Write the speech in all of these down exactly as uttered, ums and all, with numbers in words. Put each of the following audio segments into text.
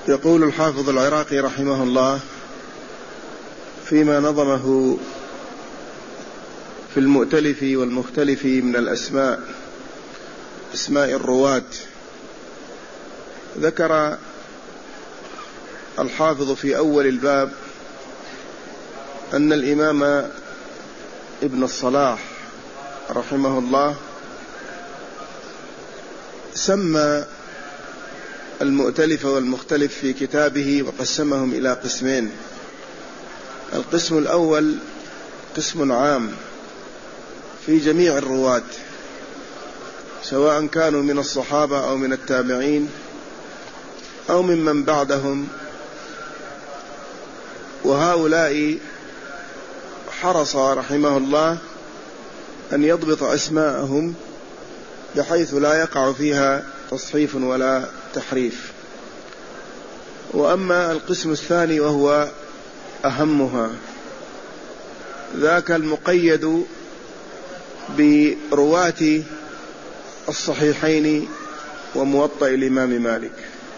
يقول الحافظ العراقي رحمه الله فيما نظمه في المؤتلف والمختلف من الأسماء، أسماء الرواة، ذكر الحافظ في أول الباب أن الإمام ابن الصلاح رحمه الله سمى المؤتلف والمختلف في كتابه وقسمهم إلى قسمين. القسم الأول قسم عام في جميع الرواة، سواء كانوا من الصحابة أو من التابعين أو ممن بعدهم، وهؤلاء حرص رحمه الله أن يضبط أسماءهم بحيث لا يقع فيها تصحيف ولا تحريف. وأما القسم الثاني وهو أهمها، ذاك المقيد برواة الصحيحين وموطأ الإمام مالك،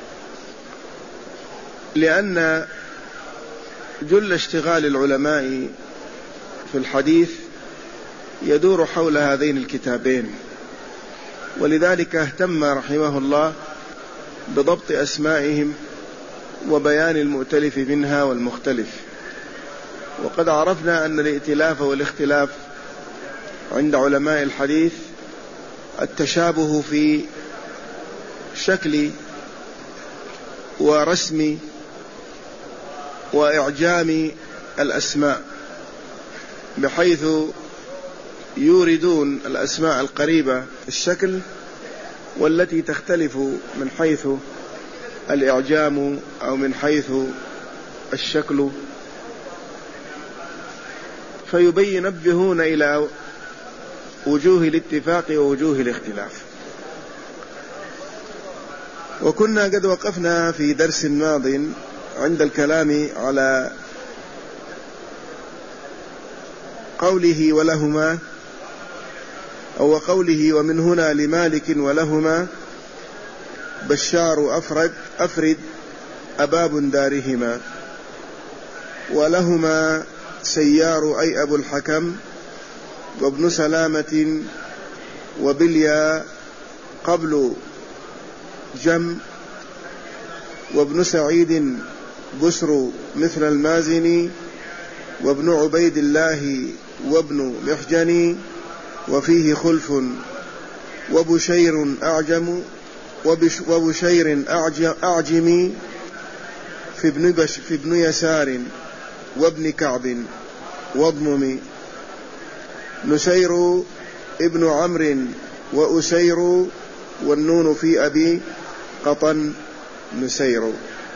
لأن جل اشتغال العلماء في الحديث يدور حول هذين الكتابين، ولذلك اهتم رحمه الله بضبط أسمائهم وبيان المؤتلف منها والمختلف. وقد عرفنا أن الائتلاف والاختلاف عند علماء الحديث التشابه في شكل ورسم وإعجام الأسماء، بحيث يوردون الأسماء القريبة في الشكل والتي تختلف من حيث الإعجام أو من حيث الشكل، فينبهون إلى وجوه الاتفاق ووجوه الاختلاف. وكنا قد وقفنا في درس ماض عند الكلام على قوله ولهما، أو قوله ومن هنا لمالك ولهما بشار أفرد أفرد أباب دارهما، ولهما سيار أي أبو الحكم وابن سلامة وبليا قبل جم، وابن سعيد بسر مثل المازني، وابن عبيد الله وابن محجني وفيه خلف، وبشير أعجم وبشير أعجمي في ابن, بش في ابن يسار وابن كعب واضمم، نسير ابن عمرو وأسير والنون في أبي قطن نسير.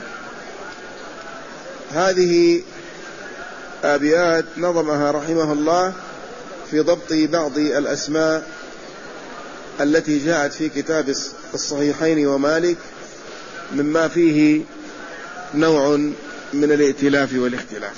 هذه أبيات نظمها رحمه الله في ضبط بعض الأسماء التي جاءت في كتاب الصحيحين ومالك مما فيه نوع من الائتلاف والاختلاف.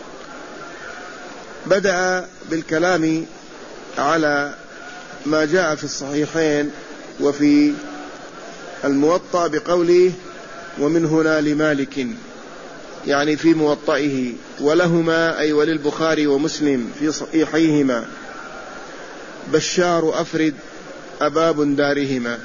بدأ بالكلام على ما جاء في الصحيحين وفي الموطأ بقوله ومن هنا لمالك، يعني في موطئه، ولهما أي وللبخاري ومسلم في صحيحيهما بشار أفرد أباب دارهما.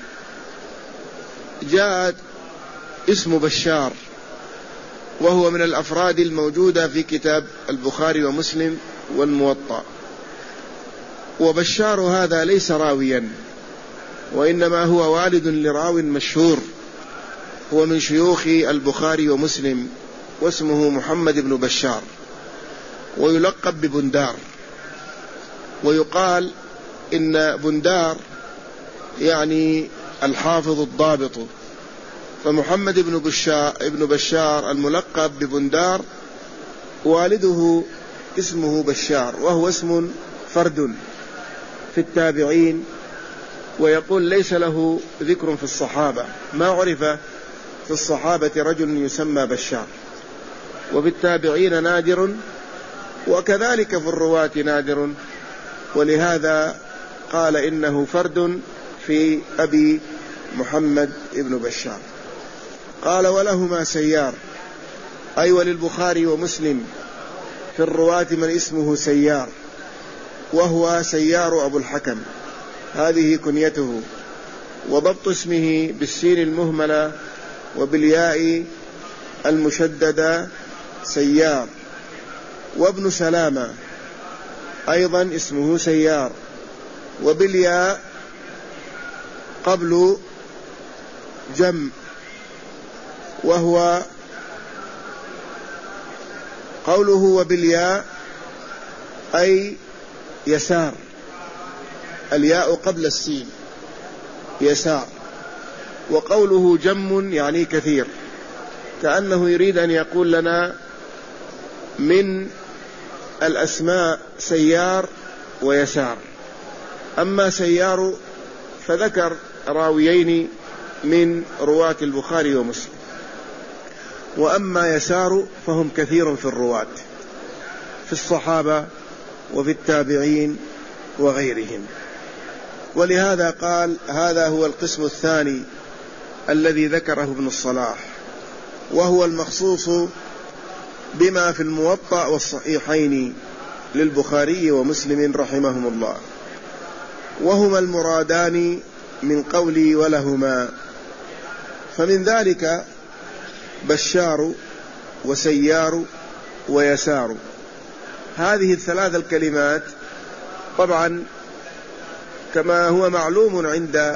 جاءت اسم بشار وهو من الأفراد الموجودة في كتاب البخاري ومسلم والموطأ، وبشار هذا ليس راويا، وإنما هو والد لراو مشهور هو من شيوخ البخاري ومسلم، واسمه محمد بن بشار، ويلقب ببندار. ويقال إن بندار يعني الحافظ الضابط، فمحمد بن بشار, ابن بشار الملقب ببندار والده اسمه بشار، وهو اسم فرد في التابعين، ويقول ليس له ذكر في الصحابة، ما عرف في الصحابة رجل يسمى بشار، وفي التابعين نادر، وكذلك في الرواة نادر، ولهذا قال إنه فرد في أبي محمد ابن بشار. قال ولهما سيار، أي وللبخاري ومسلم في الرواة من اسمه سيار، وهو سيار أبو الحكم، هذه كنيته. وضبط اسمه بالسين المهملة وبالياء المشددة سيار. وابن سلامة أيضا اسمه سيار، وبالياء قبل جم، وهو قوله وبالياء أي يسار، الياء قبل السين يسار. وقوله جم يعني كثير، كأنه يريد أن يقول لنا من الأسماء سيار ويسار. أما سيار فذكر راويين من رواة البخاري ومسلم، وأما يسار فهم كثير في الرواة في الصحابة وفي التابعين وغيرهم. ولهذا قال هذا هو القسم الثاني الذي ذكره ابن الصلاح، وهو المخصوص بما في الموطأ والصحيحين للبخاري ومسلم رحمهم الله، وهما المرادان من قولي ولهما. فمن ذلك بشار وسيار ويسار، هذه الثلاث الكلمات طبعا كما هو معلوم عند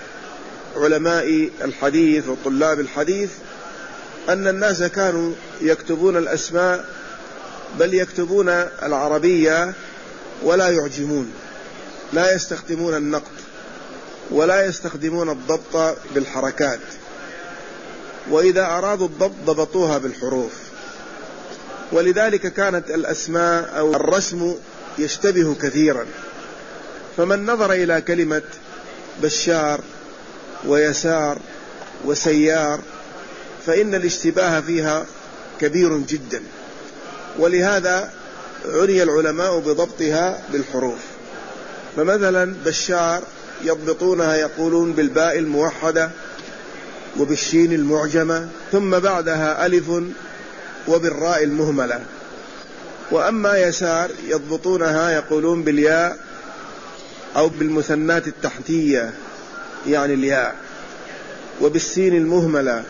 علماء الحديث وطلاب الحديث أن الناس كانوا يكتبون الأسماء، بل يكتبون العربية ولا يعجمون، لا يستخدمون النقط ولا يستخدمون الضبط بالحركات، وإذا أرادوا الضبط ضبطوها بالحروف. ولذلك كانت الأسماء أو الرسم يشتبه كثيرا. فمن نظر إلى كلمة بشار ويسار وسيار فإن الاشتباه فيها كبير جدا، ولهذا عني العلماء بضبطها بالحروف. فمثلا بشار يضبطونها يقولون بالباء الموحدة وبالشين المعجمة، ثم بعدها ألف وبالراء المهملة. وأما يسار يضبطونها يقولون بالياء أو بالمثنات التحتية يعني الياء، وبالسين المهملة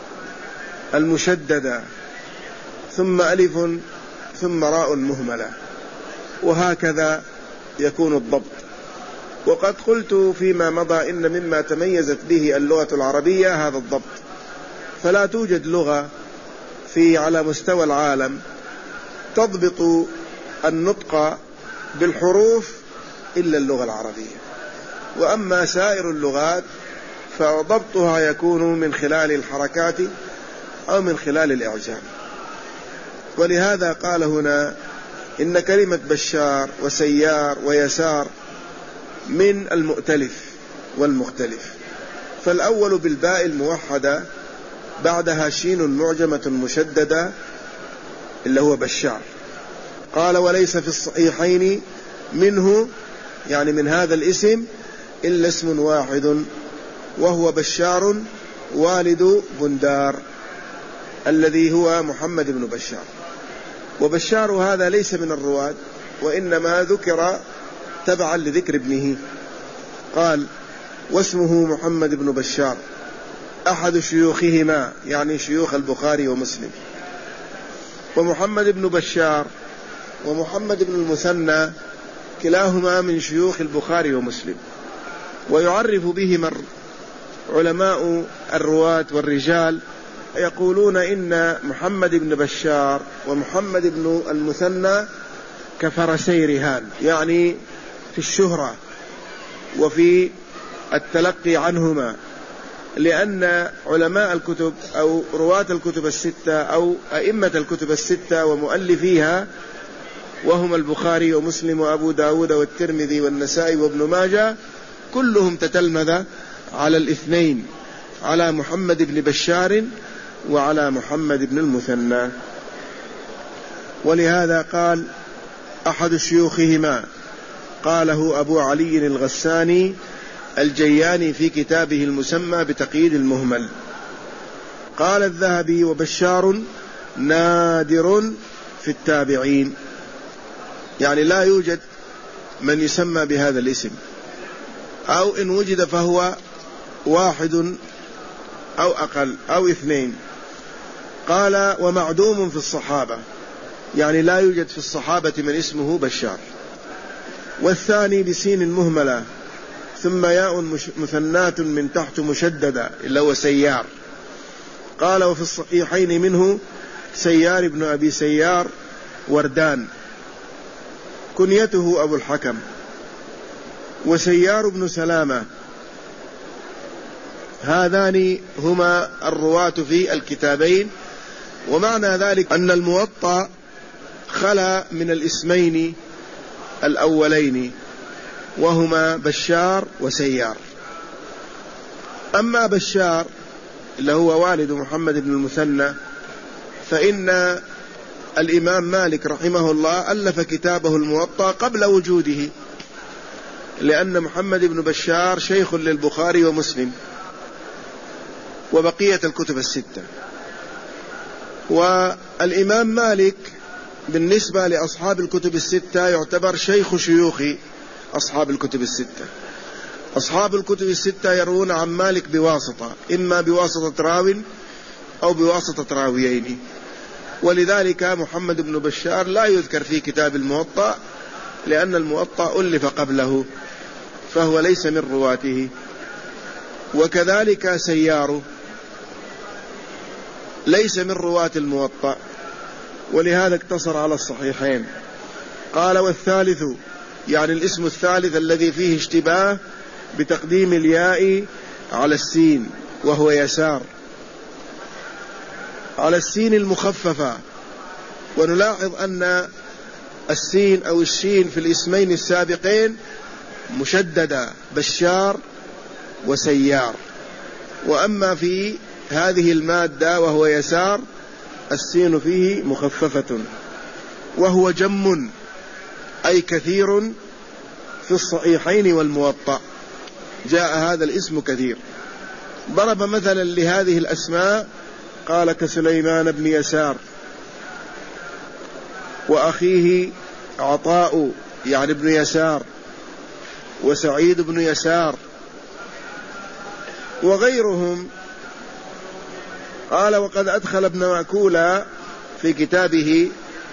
المشددة، ثم ألف ثم راء مهملة، وهكذا يكون الضبط. وقد قلت فيما مضى إن مما تميزت به اللغة العربية هذا الضبط، فلا توجد لغة في على مستوى العالم تضبط النطق بالحروف إلا اللغة العربية. وأما سائر اللغات فضبطها يكون من خلال الحركات أو من خلال الإعجام. ولهذا قال هنا إن كلمة بشار وسيار ويسار من المؤتلف والمختلف. فالأول بالباء الموحدة بعدها شين معجمة مشددة اللي هو بشار. قال وليس في الصحيحين منه يعني من هذا الاسم إلا اسم واحد وهو بشار والد بندار الذي هو محمد بن بشار. وبشار هذا ليس من الرواة، وإنما ذكر تبعا لذكر ابنه. قال واسمه محمد بن بشار أحد شيوخهما يعني شيوخ البخاري ومسلم. ومحمد بن بشار ومحمد بن المثنى كلاهما من شيوخ البخاري ومسلم. ويعرف بهما علماء الرواة والرجال يقولون إن محمد بن بشار ومحمد بن المثنى كفرسي رهان، يعني في الشهرة وفي التلقي عنهما، لأن علماء الكتب أو رواة الكتب الستة أو أئمة الكتب الستة ومؤلفيها وهم البخاري ومسلم وأبو داود والترمذي والنسائي وابن ماجه كلهم تتلمذ على الاثنين، على محمد بن بشار وعلى محمد بن المثنى. ولهذا قال أحد شيوخهما، قاله أبو علي الغساني الجياني في كتابه المسمى بتقييد المهمل. قال الذهبي: وبشار نادر في التابعين، يعني لا يوجد من يسمى بهذا الاسم، أو إن وجد فهو واحد أو أقل أو اثنين. قال: ومعدوم في الصحابة، يعني لا يوجد في الصحابة من اسمه بشار. والثاني بسين مهملة ثم ياء مثنات من تحت مشددة اللي هو سيار. قال: وفي الصحيحين منه سيار بن أبي سيار وردان كنيته أبو الحكم، وسيار بن سلامة. هذان هما الرواة في الكتابين. ومعنى ذلك أن الموطأ خلا من الاسمين الأولين وهما بشار وسيار. أما بشار اللي هو والد محمد بن المثنى فإن الإمام مالك رحمه الله ألف كتابه الموطأ قبل وجوده، لأن محمد بن بشار شيخ للبخاري ومسلم وبقية الكتب الستة. والإمام مالك بالنسبة لأصحاب الكتب الستة يعتبر شيخ شيوخ أصحاب الكتب الستة. أصحاب الكتب الستة يروون عن مالك بواسطة، إما بواسطة راو أو بواسطة راويين، ولذلك محمد بن بشار لا يذكر في كتاب الموطأ، لأن الموطأ ألف قبله فهو ليس من رواته. وكذلك سيار ليس من رواة الموطأ، ولهذا اقتصر على الصحيحين. قال: والثالث، يعني الاسم الثالث الذي فيه اشتباه بتقديم الياء على السين، وهو يسار، على السين المخففة. ونلاحظ أن السين أو الشين في الاسمين السابقين مشددة، بشار وسيار. وأما في هذه المادة وهو يسار السين فيه مخففة، وهو جم أي كثير في الصحيحين والموطأ جاء هذا الاسم كثير. ضرب مثلا لهذه الأسماء قال: كسليمان بن يسار، وأخيه عطاء يعني ابن يسار، وسعيد بن يسار، وغيرهم. قال: وقد أدخل ابن مأكولة في كتابه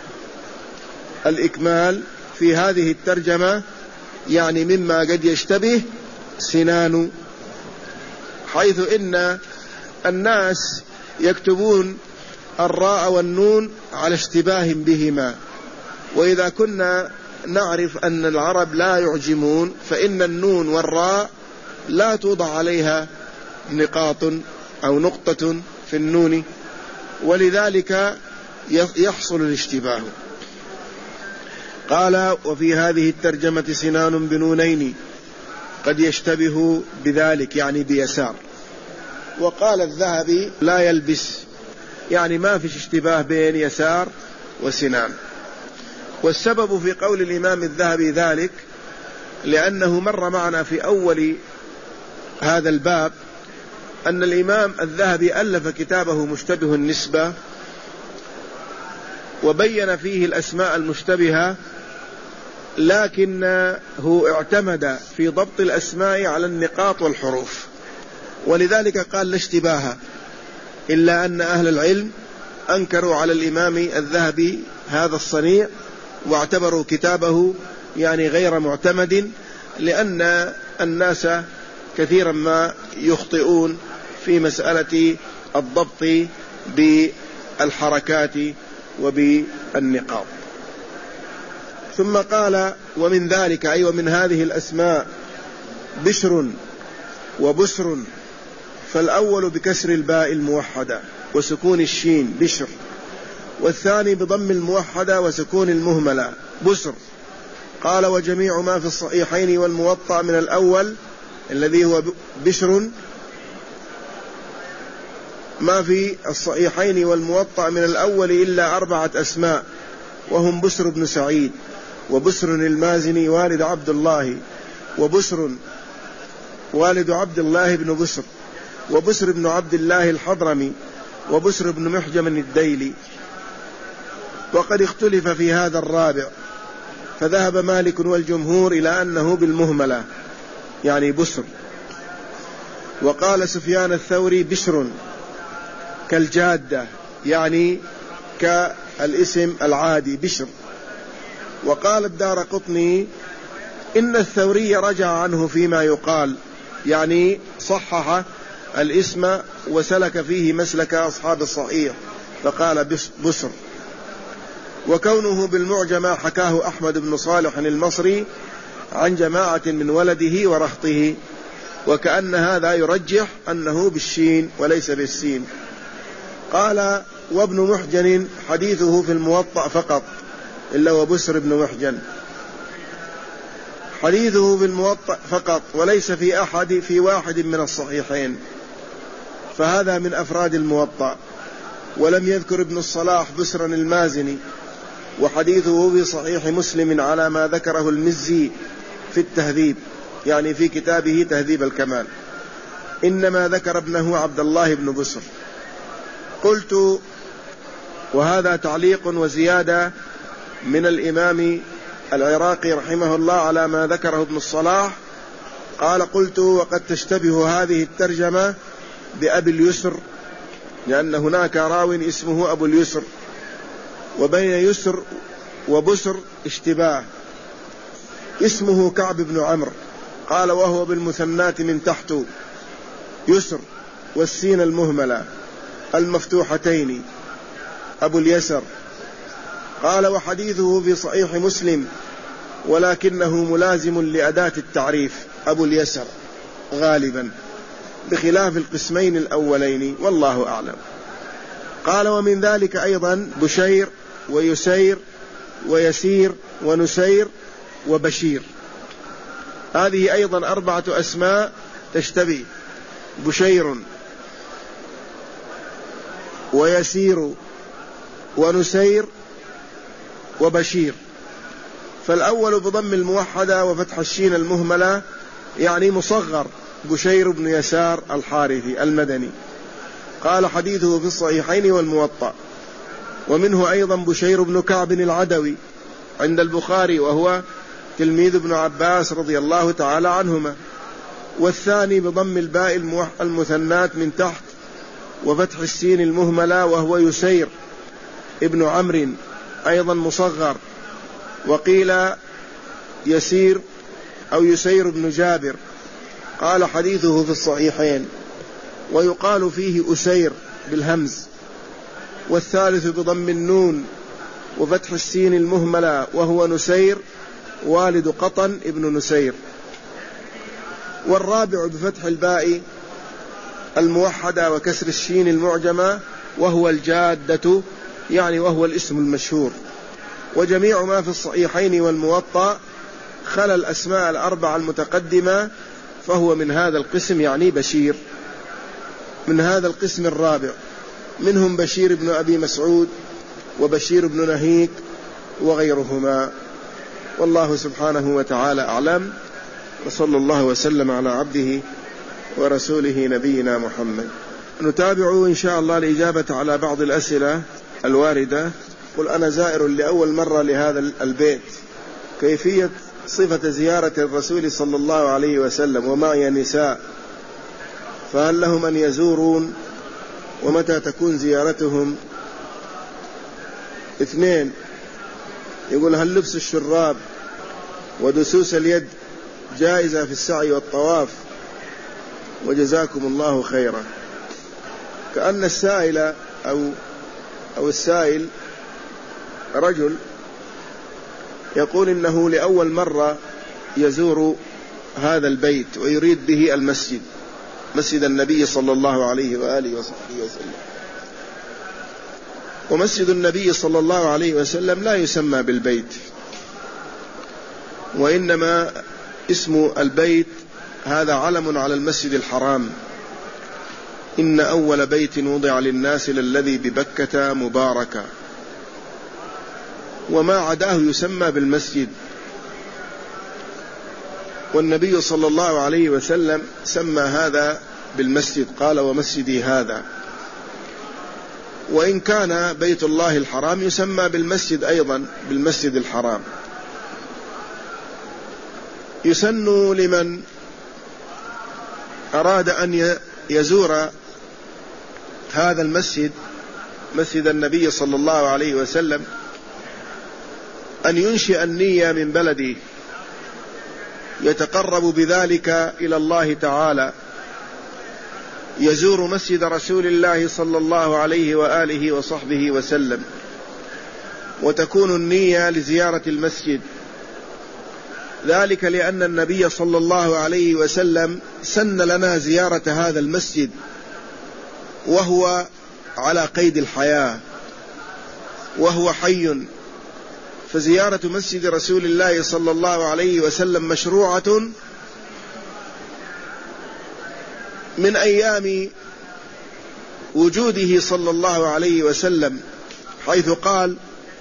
الإكمال في هذه الترجمة، يعني مما قد يشتبه سنان، حيث إن الناس يكتبون الراء والنون على اشتباه بهما، وإذا كنا نعرف أن العرب لا يعجمون فإن النون والراء لا توضع عليها نقاط أو نقطة في النون، ولذلك يحصل الاشتباه. قال: وفي هذه الترجمة سنان بنونين قد يشتبه بذلك، يعني بيسار. وقال الذهبي: لا يلبس، يعني ما فيش اشتباه بين يسار وسنان. والسبب في قول الإمام الذهبي ذلك لأنه مر معنا في أول هذا الباب أن الإمام الذهبي ألف كتابه مشتبه النسبة، وبين فيه الأسماء المشتبهة، لكنه اعتمد في ضبط الأسماء على النقاط والحروف، ولذلك قال لا اشتباه، إلا أن أهل العلم أنكروا على الإمام الذهبي هذا الصنيع واعتبروا كتابه يعني غير معتمد، لأن الناس كثيرا ما يخطئون في مسألة الضبط بالحركات وبالنقاط. ثم قال: ومن ذلك أي ومن هذه الأسماء بشر وبسر، فالأول بكسر الباء الموحدة وسكون الشين بشر، والثاني بضم الموحدة وسكون المهملة بسر. قال: وجميع ما في الصحيحين والموطأ من الأول الذي هو بشر، ما في الصحيحين والموطأ من الأول إلا أربعة أسماء، وهم بسر بن سعيد، وبسر المازني والد عبد الله، وبسر والد عبد الله بن بسر، وبسر بن عبد الله الحضرمي، وبسر بن محجم الديلي. وقد اختلف في هذا الرابع، فذهب مالك والجمهور إلى أنه بالمهملة يعني بسر. وقال سفيان الثوري بشر كالجادة يعني كالاسم العادي بشر. وقال الدارقطني إن الثوري رجع عنه فيما يقال، يعني صحح الاسم وسلك فيه مسلك أصحاب الصحيح فقال بسر. وكونه بالمعجمة حكاه أحمد بن صالح المصري عن جماعة من ولده ورهطه، وكأن هذا يرجح أنه بالشين وليس بالسين. قال وابن محجن حديثه في الموطأ فقط، إلا وبسر بن محجن حديثه في الموطأ فقط وليس في أحد في واحد من الصحيحين، فهذا من أفراد الموطأ. ولم يذكر ابن الصلاح بسرا المازني، وحديثه في صحيح مسلم على ما ذكره المزي في التهذيب، يعني في كتابه تهذيب الكمال، إنما ذكر ابنه عبد الله بن بسر. قلت وهذا تعليق وزيادة من الإمام العراقي رحمه الله على ما ذكره ابن الصلاح. قال قلت وقد تشتبه هذه الترجمة بأبي اليسر، لأن هناك راو اسمه أبو اليسر، وبين يسر وبسر اشتباه. اسمه كعب بن عمرو. قال وهو بالمثنات من تحت يسر والسين المهملة المفتوحتين أبو اليسر. قال وحديثه في صحيح مسلم ولكنه ملازم لأداة التعريف أبو اليسر غالبا، بخلاف القسمين الأولين والله أعلم. قال ومن ذلك أيضا بشير ويسير ويسير ونسير وبشير، هذه أيضا أربعة أسماء تشتبه، بشير ويسير ونسير وبشير. فالأول بضم الموحدة وفتح الشين المهملة يعني مصغر بشير بن يسار الحارثي المدني. قال حديثه في الصحيحين والموطأ. ومنه أيضا بشير بن كعب العدوي عند البخاري، وهو تلميذ ابن عباس رضي الله تعالى عنهما. والثاني بضم الباء المثنات من تحت وفتح السين المهملة، وهو يسير ابن عمرو أيضا مصغر، وقيل يسير أو يسير بن جابر. قال حديثه في الصحيحين. ويقال فيه أسير بالهمز. والثالث بضم النون وفتح السين المهملة، وهو نسير والد قطن ابن نسير. والرابع بفتح الباء الموحدة وكسر الشين المعجمة، وهو الجادة يعني وهو الاسم المشهور. وجميع ما في الصحيحين والموطأ خلى الأسماء الأربعة المتقدمة، فهو من هذا القسم يعني بشير، من هذا القسم الرابع. منهم بشير بن أبي مسعود وبشير بن نهيك وغيرهما. والله سبحانه وتعالى أعلم، وصلى الله وسلم على عبده ورسوله نبينا محمد. نتابع إن شاء الله الإجابة على بعض الأسئلة الواردة. قل أنا زائر لأول مرة لهذا البيت، كيفية صفة زيارة الرسول صلى الله عليه وسلم ومعي نساء، فهل لهم أن يزورون، ومتى تكون زيارتهم؟ اثنين، يقول هل لبس الشراب ودسوس اليد جائزة في السعي والطواف؟ وجزاكم الله خيرا. كأن السائل أو, أو السائل رجل يقول إنه لأول مرة يزور هذا البيت ويريد به المسجد، مسجد النبي صلى الله عليه وآله وصحبه وسلم. ومسجد النبي صلى الله عليه وسلم لا يسمى بالبيت، وإنما اسم البيت هذا علم على المسجد الحرام. إن أول بيت وضع للناس للذي ببكة مباركا، وما عداه يسمى بالمسجد. والنبي صلى الله عليه وسلم سمى هذا بالمسجد، قال ومسجدي هذا. وإن كان بيت الله الحرام يسمى بالمسجد أيضا بالمسجد الحرام. يسن لمن أراد أن يزور هذا المسجد، مسجد النبي صلى الله عليه وسلم، أن ينشئ النية من بلده يتقرب بذلك إلى الله تعالى، يزور مسجد رسول الله صلى الله عليه وآله وصحبه وسلم، وتكون النية لزيارة المسجد، ذلك لأن النبي صلى الله عليه وسلم سن لنا زيارة هذا المسجد وهو على قيد الحياة، وهو حي، فزيارة مسجد رسول الله صلى الله عليه وسلم مشروعة من أيام وجوده صلى الله عليه وسلم، حيث قال: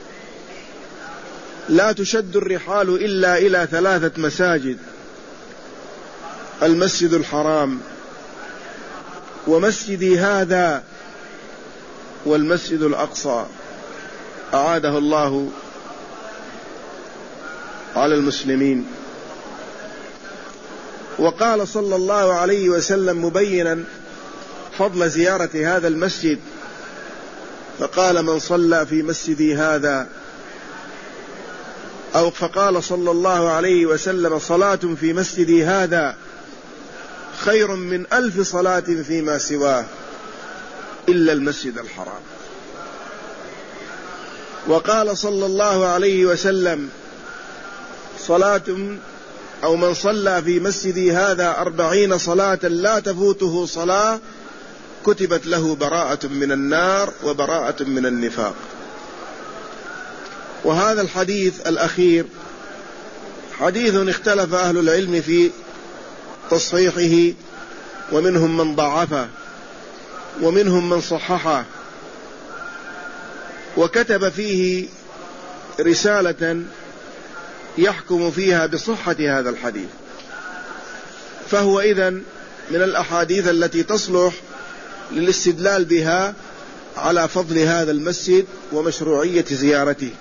لا تشد الرحال إلا إلى ثلاثة مساجد: المسجد الحرام، ومسجدي هذا، والمسجد الأقصى، أعاده الله على المسلمين. وقال صلى الله عليه وسلم مبينا فضل زيارة هذا المسجد، فقال: من صلى في مسجدي هذا، أو فقال صلى الله عليه وسلم: صلاة في مسجدي هذا خير من ألف صلاة فيما سواه إلا المسجد الحرام. وقال صلى الله عليه وسلم: صلاة أو من صلى في مسجدي هذا أربعين صلاة لا تفوته صلاة كتبت له براءة من النار وبراءة من النفاق. وهذا الحديث الأخير حديث اختلف أهل العلم في تصحيحه، ومنهم من ضعفه ومنهم من صححه، وكتب فيه رسالة يحكم فيها بصحة هذا الحديث، فهو إذن من الأحاديث التي تصلح للاستدلال بها على فضل هذا المسجد ومشروعية زيارته.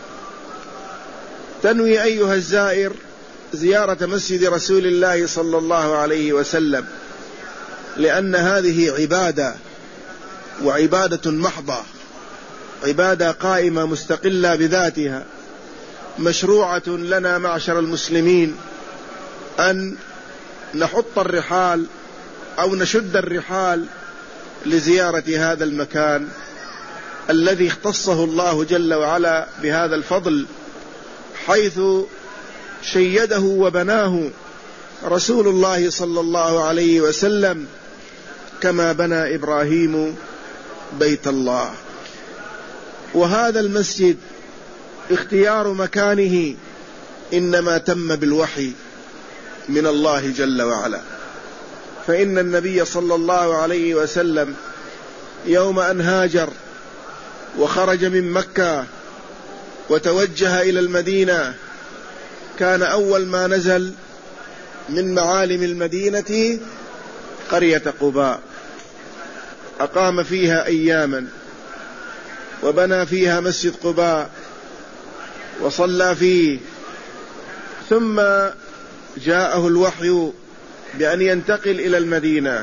تنوي أيها الزائر زيارة مسجد رسول الله صلى الله عليه وسلم، لأن هذه عبادة، وعبادة محضة، عبادة قائمة مستقلة بذاتها، مشروعة لنا معشر المسلمين أن نحط الرحال أو نشد الرحال لزيارة هذا المكان الذي اختصه الله جل وعلا بهذا الفضل، حيث شيده وبناه رسول الله صلى الله عليه وسلم كما بنى إبراهيم بيت الله. وهذا المسجد اختيار مكانه إنما تم بالوحي من الله جل وعلا، فإن النبي صلى الله عليه وسلم يوم أن هاجر وخرج من مكة وتوجه إلى المدينة كان أول ما نزل من معالم المدينة قرية قباء، أقام فيها أياما وبنى فيها مسجد قباء وصلى فيه، ثم جاءه الوحي بأن ينتقل إلى المدينة،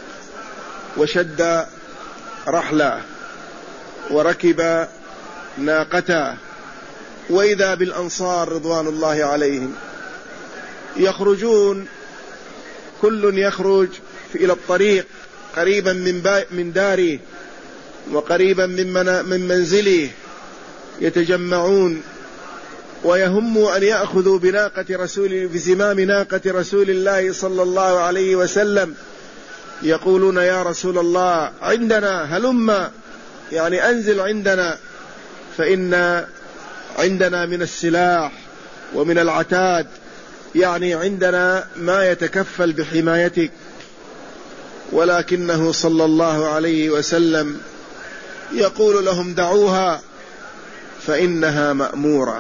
وشد رحله وركب ناقته، وإذا بالأنصار رضوان الله عليهم يخرجون، كل يخرج إلى الطريق قريبا من من داره وقريبا من من منزله، يتجمعون ويهموا أن يأخذوا بناقة رسول بزمام ناقة رسول الله صلى الله عليه وسلم، يقولون: يا رسول الله عندنا هلم، يعني أنزل عندنا، فإن عندنا من السلاح ومن العتاد، يعني عندنا ما يتكفل بحمايتك. ولكنه صلى الله عليه وسلم يقول لهم: دعوها فإنها مأمورة.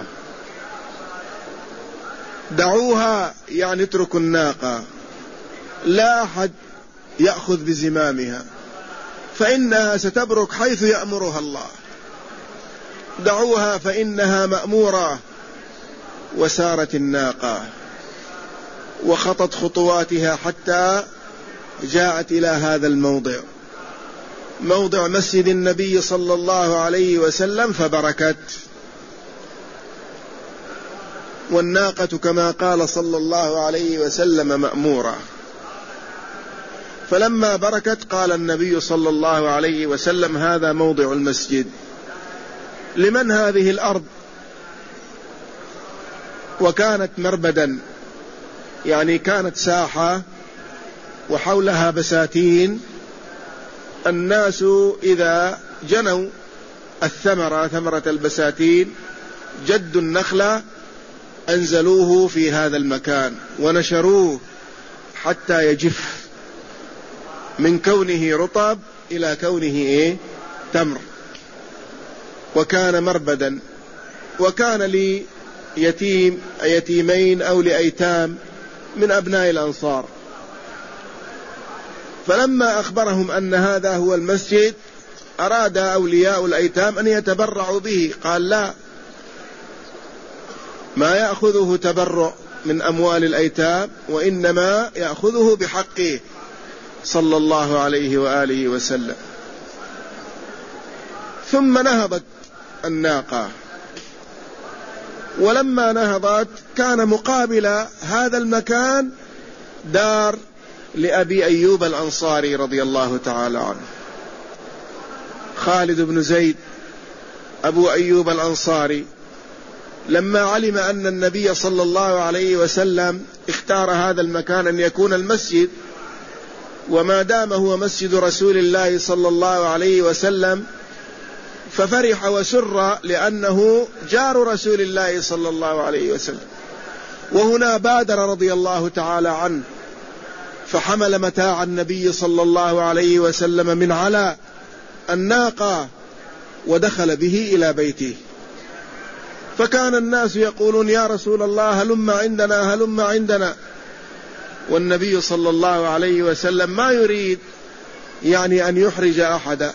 دعوها يعني اتركوا الناقة، لا أحد يأخذ بزمامها، فإنها ستبرك حيث يأمرها الله، دعوها فإنها مأمورة. وسارت الناقة وخطت خطواتها حتى جاءت إلى هذا الموضع، موضع مسجد النبي صلى الله عليه وسلم، فبركت. والناقة كما قال صلى الله عليه وسلم مأمورة. فلما بركت قال النبي صلى الله عليه وسلم: هذا موضع المسجد. لمن هذه الأرض؟ وكانت مربدا، يعني كانت ساحة وحولها بساتين. الناس إذا جنوا الثمرة، ثمرة البساتين، جدوا النخلة، أنزلوه في هذا المكان ونشروه حتى يجف من كونه رطب إلى كونه إيه؟ تمر. وكان مربدا. وكان ليتيم يتيمين أو لأيتام من أبناء الأنصار. فلما أخبرهم أن هذا هو المسجد أراد أولياء الأيتام أن يتبرعوا به. قال: لا، ما يأخذه تبرع من أموال الأيتام، وإنما يأخذه بحقه صلى الله عليه وآله وسلم. ثم نهضت الناقة، ولما نهضت كان مقابل هذا المكان دار لأبي أيوب الأنصاري رضي الله تعالى عنه. خالد بن زيد أبو أيوب الأنصاري لما علم أن النبي صلى الله عليه وسلم اختار هذا المكان أن يكون المسجد، وما دام هو مسجد رسول الله صلى الله عليه وسلم، ففرح وسر لأنه جار رسول الله صلى الله عليه وسلم. وهنا بادر رضي الله تعالى عنه، فحمل متاع النبي صلى الله عليه وسلم من على الناقة ودخل به إلى بيته. فكان الناس يقولون: يا رسول الله هلم عندنا هلم عندنا. والنبي صلى الله عليه وسلم ما يريد يعني أن يحرج أحدا،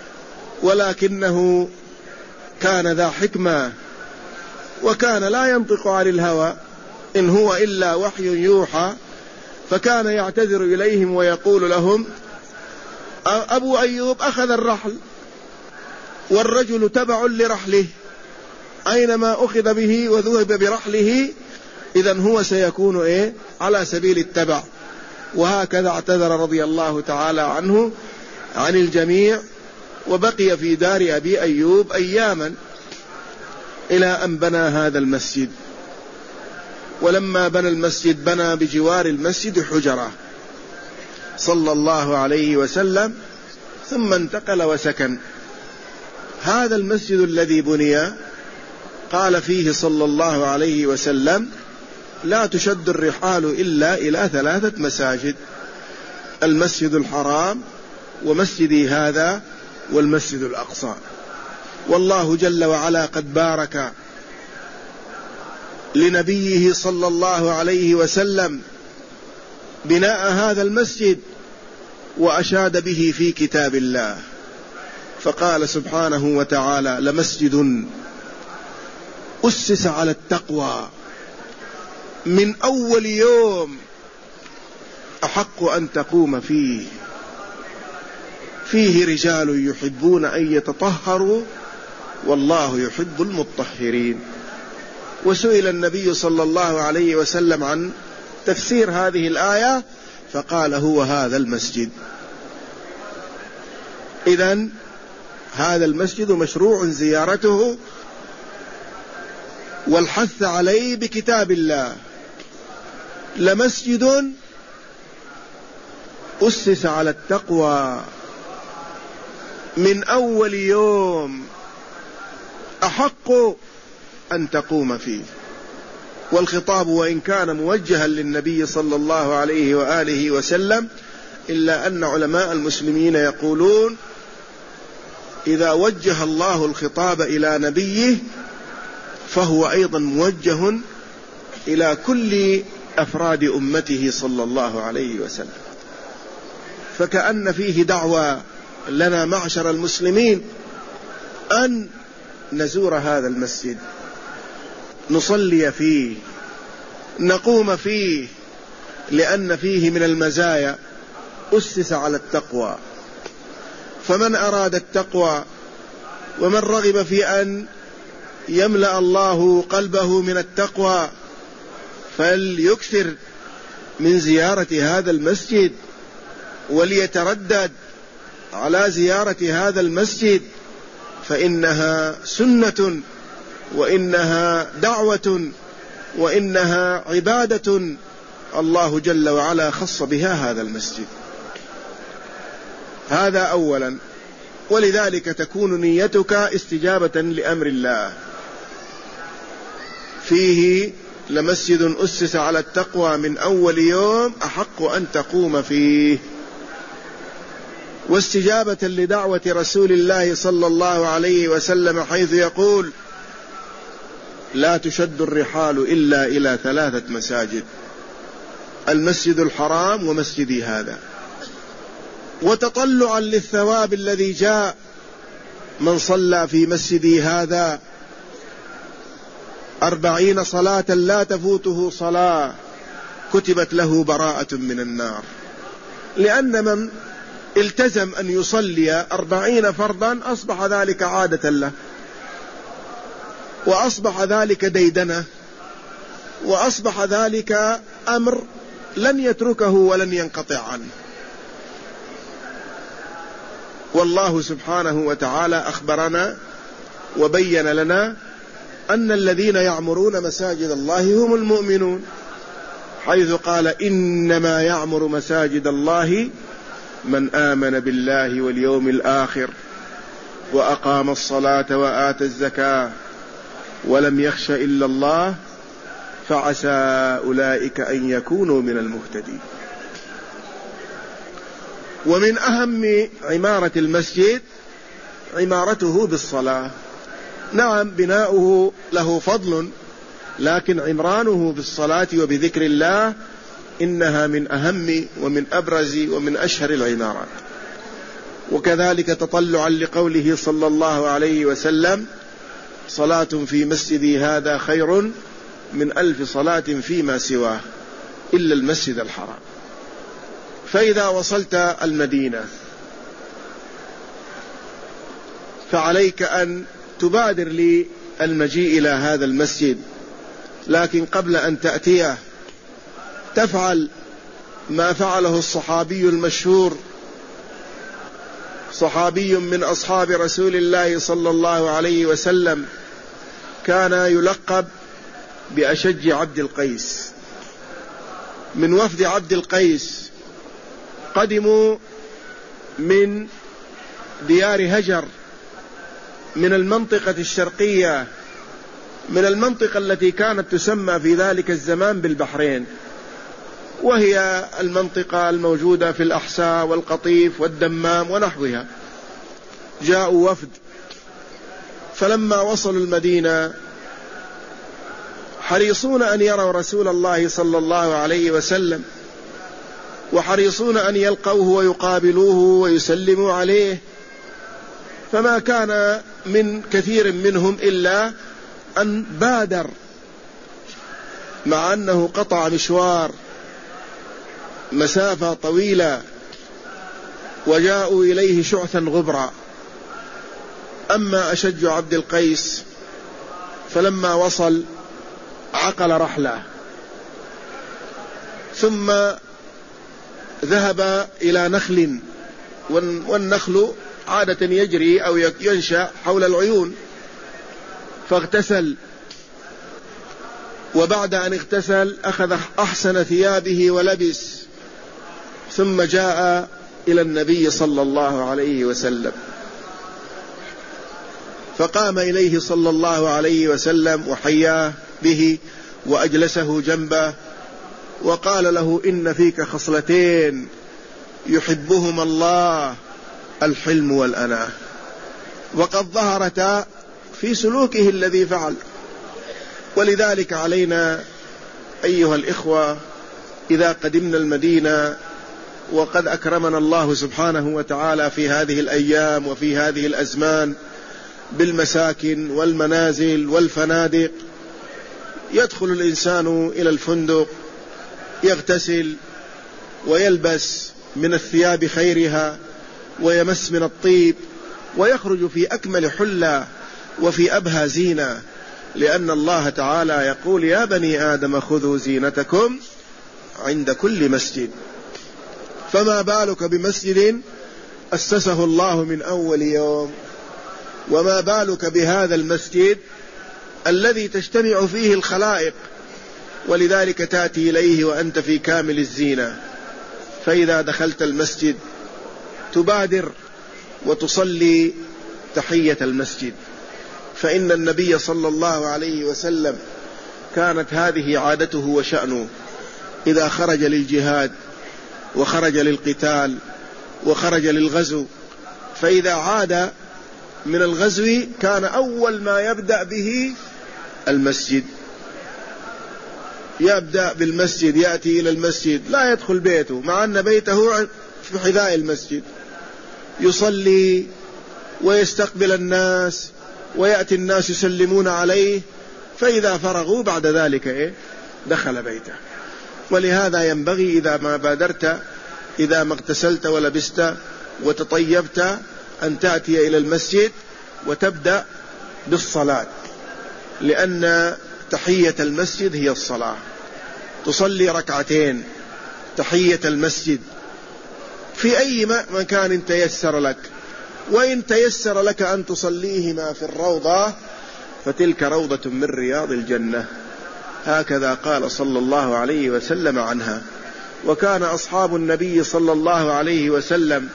ولكنه كان ذا حكمة، وكان لا ينطق عن الهوى، إن هو إلا وحي يوحى. فكان يعتذر إليهم ويقول لهم: أبو أيوب أخذ الرحل، والرجل تبع لرحله، أينما أخذ به وذهب برحله إذن هو سيكون إيه؟ على سبيل التبع. وهكذا اعتذر رضي الله تعالى عنه عن الجميع، وبقي في دار أبي أيوب أياما إلى أن بنى هذا المسجد. ولما بنى المسجد بنى بجوار المسجد حجرة صلى الله عليه وسلم، ثم انتقل وسكن. هذا المسجد الذي بني قال فيه صلى الله عليه وسلم: لا تشد الرحال إلا إلى ثلاثة مساجد: المسجد الحرام، ومسجدي هذا، والمسجد الأقصى. والله جل وعلا قد بارك لنبيه صلى الله عليه وسلم بناء هذا المسجد، وأشاد به في كتاب الله، فقال سبحانه وتعالى: لمسجد أسس على التقوى من أول يوم أحق أن تقوم فيه، فيه رجال يحبون أن يتطهروا والله يحب المطهرين. وسئل النبي صلى الله عليه وسلم عن تفسير هذه الآية فقال: هو هذا المسجد. إذن هذا المسجد مشروع زيارته والحث عليه بكتاب الله. لمسجد أسس على التقوى من أول يوم أحق أن تقوم فيه. والخطاب وإن كان موجها للنبي صلى الله عليه وآله وسلم، إلا أن علماء المسلمين يقولون: إذا وجه الله الخطاب إلى نبيه فهو أيضا موجه إلى كل أفراد أمته صلى الله عليه وسلم، فكأن فيه دعوة لنا معشر المسلمين أن نزور هذا المسجد، نصلي فيه، نقوم فيه، لأن فيه من المزايا أسس على التقوى. فمن أراد التقوى ومن رغب في أن يملأ الله قلبه من التقوى فليكثر من زيارة هذا المسجد، وليتردد على زيارة هذا المسجد، فإنها سنة، وإنها دعوة، وإنها عبادة الله جل وعلا خص بها هذا المسجد. هذا أولا. ولذلك تكون نيتك استجابة لأمر الله. فيه لمسجد أسس على التقوى من أول يوم أحق أن تقوم فيه. واستجابة لدعوة رسول الله صلى الله عليه وسلم حيث يقول: لا تشد الرحال إلا إلى ثلاثة مساجد: المسجد الحرام ومسجدي هذا. وتطلعا للثواب الذي جاء: من صلى في مسجدي هذا أربعين صلاة لا تفوته صلاة كتبت له براءة من النار. لأن من التزم أن يصلي أربعين فرضا أصبح ذلك عادة له، وأصبح ذلك ديدنة، وأصبح ذلك أمر لن يتركه ولن ينقطع عنه. والله سبحانه وتعالى أخبرنا وبين لنا أن الذين يعمرون مساجد الله هم المؤمنون، حيث قال: إنما يعمر مساجد الله من آمن بالله واليوم الآخر وأقام الصلاة وآتى الزكاة ولم يخش إلا الله فعسى أولئك أن يكونوا من المهتدين. ومن أهم عمارة المسجد عمارته بالصلاة. نعم، بناؤه له فضل، لكن عمرانه بالصلاة وبذكر الله إنها من أهم ومن أبرز ومن أشهر العمارات. وكذلك تطلعا لقوله صلى الله عليه وسلم: صلاة في مسجدي هذا خير من ألف صلاة فيما سواه إلا المسجد الحرام. فإذا وصلت المدينة فعليك أن تبادر للمجيء إلى هذا المسجد، لكن قبل أن تأتيه تفعل ما فعله الصحابي المشهور، صحابي من أصحاب رسول الله صلى الله عليه وسلم، كان يلقب بأشج عبد القيس. من وفد عبد القيس قدموا من ديار هجر، من المنطقة الشرقية، من المنطقة التي كانت تسمى في ذلك الزمان بالبحرين، وهي المنطقة الموجودة في الأحساء والقطيف والدمام ونحوها. جاءوا وفد، فلما وصلوا المدينة حريصون أن يروا رسول الله صلى الله عليه وسلم، وحريصون أن يلقوه ويقابلوه ويسلموا عليه، فما كان من كثير منهم إلا أن بادر، مع أنه قطع مشوار مسافة طويلة، وجاءوا إليه شعثا غبرا. أما أشج عبد القيس فلما وصل عقل رحله، ثم ذهب إلى نخل، والنخل عادة يجري أو ينشأ حول العيون، فاغتسل، وبعد أن اغتسل أخذ أحسن ثيابه ولبس، ثم جاء إلى النبي صلى الله عليه وسلم، فقام إليه صلى الله عليه وسلم وحياه به وأجلسه جنبه، وقال له: إن فيك خصلتين يحبهما الله، الحلم والأناة. وقد ظهرتا في سلوكه الذي فعل. ولذلك علينا أيها الإخوة إذا قدمنا المدينة وقد أكرمنا الله سبحانه وتعالى في هذه الأيام وفي هذه الأزمان بالمساكن والمنازل والفنادق. يدخل الإنسان إلى الفندق يغتسل ويلبس من الثياب خيرها ويمس من الطيب ويخرج في أكمل حلة وفي أبهى زينة، لأن الله تعالى يقول: يا بني آدم خذوا زينتكم عند كل مسجد. فما بالك بمسجد أسسه الله من أول يوم، وما بالك بهذا المسجد الذي تجتمع فيه الخلائق، ولذلك تأتي إليه وأنت في كامل الزينة. فإذا دخلت المسجد تبادر وتصلي تحية المسجد، فإن النبي صلى الله عليه وسلم كانت هذه عادته وشأنه إذا خرج للجهاد وخرج للقتال وخرج للغزو، فإذا عاد من الغزو كان أول ما يبدأ به المسجد، يبدأ بالمسجد، يأتي إلى المسجد، لا يدخل بيته مع أن بيته في حذاء المسجد، يصلي ويستقبل الناس ويأتي الناس يسلمون عليه، فإذا فرغوا بعد ذلك إيه؟ دخل بيته. ولهذا ينبغي إذا ما بادرت، إذا ما اغتسلت ولبست وتطيبت، أن تأتي إلى المسجد وتبدأ بالصلاة، لأن تحية المسجد هي الصلاة. تصلي ركعتين تحية المسجد في أي مكان تيسر لك، وإن تيسر لك أن تصليهما في الروضة فتلك روضة من رياض الجنة، هكذا قال صلى الله عليه وسلم عنها. وكان أصحاب النبي صلى الله عليه وسلم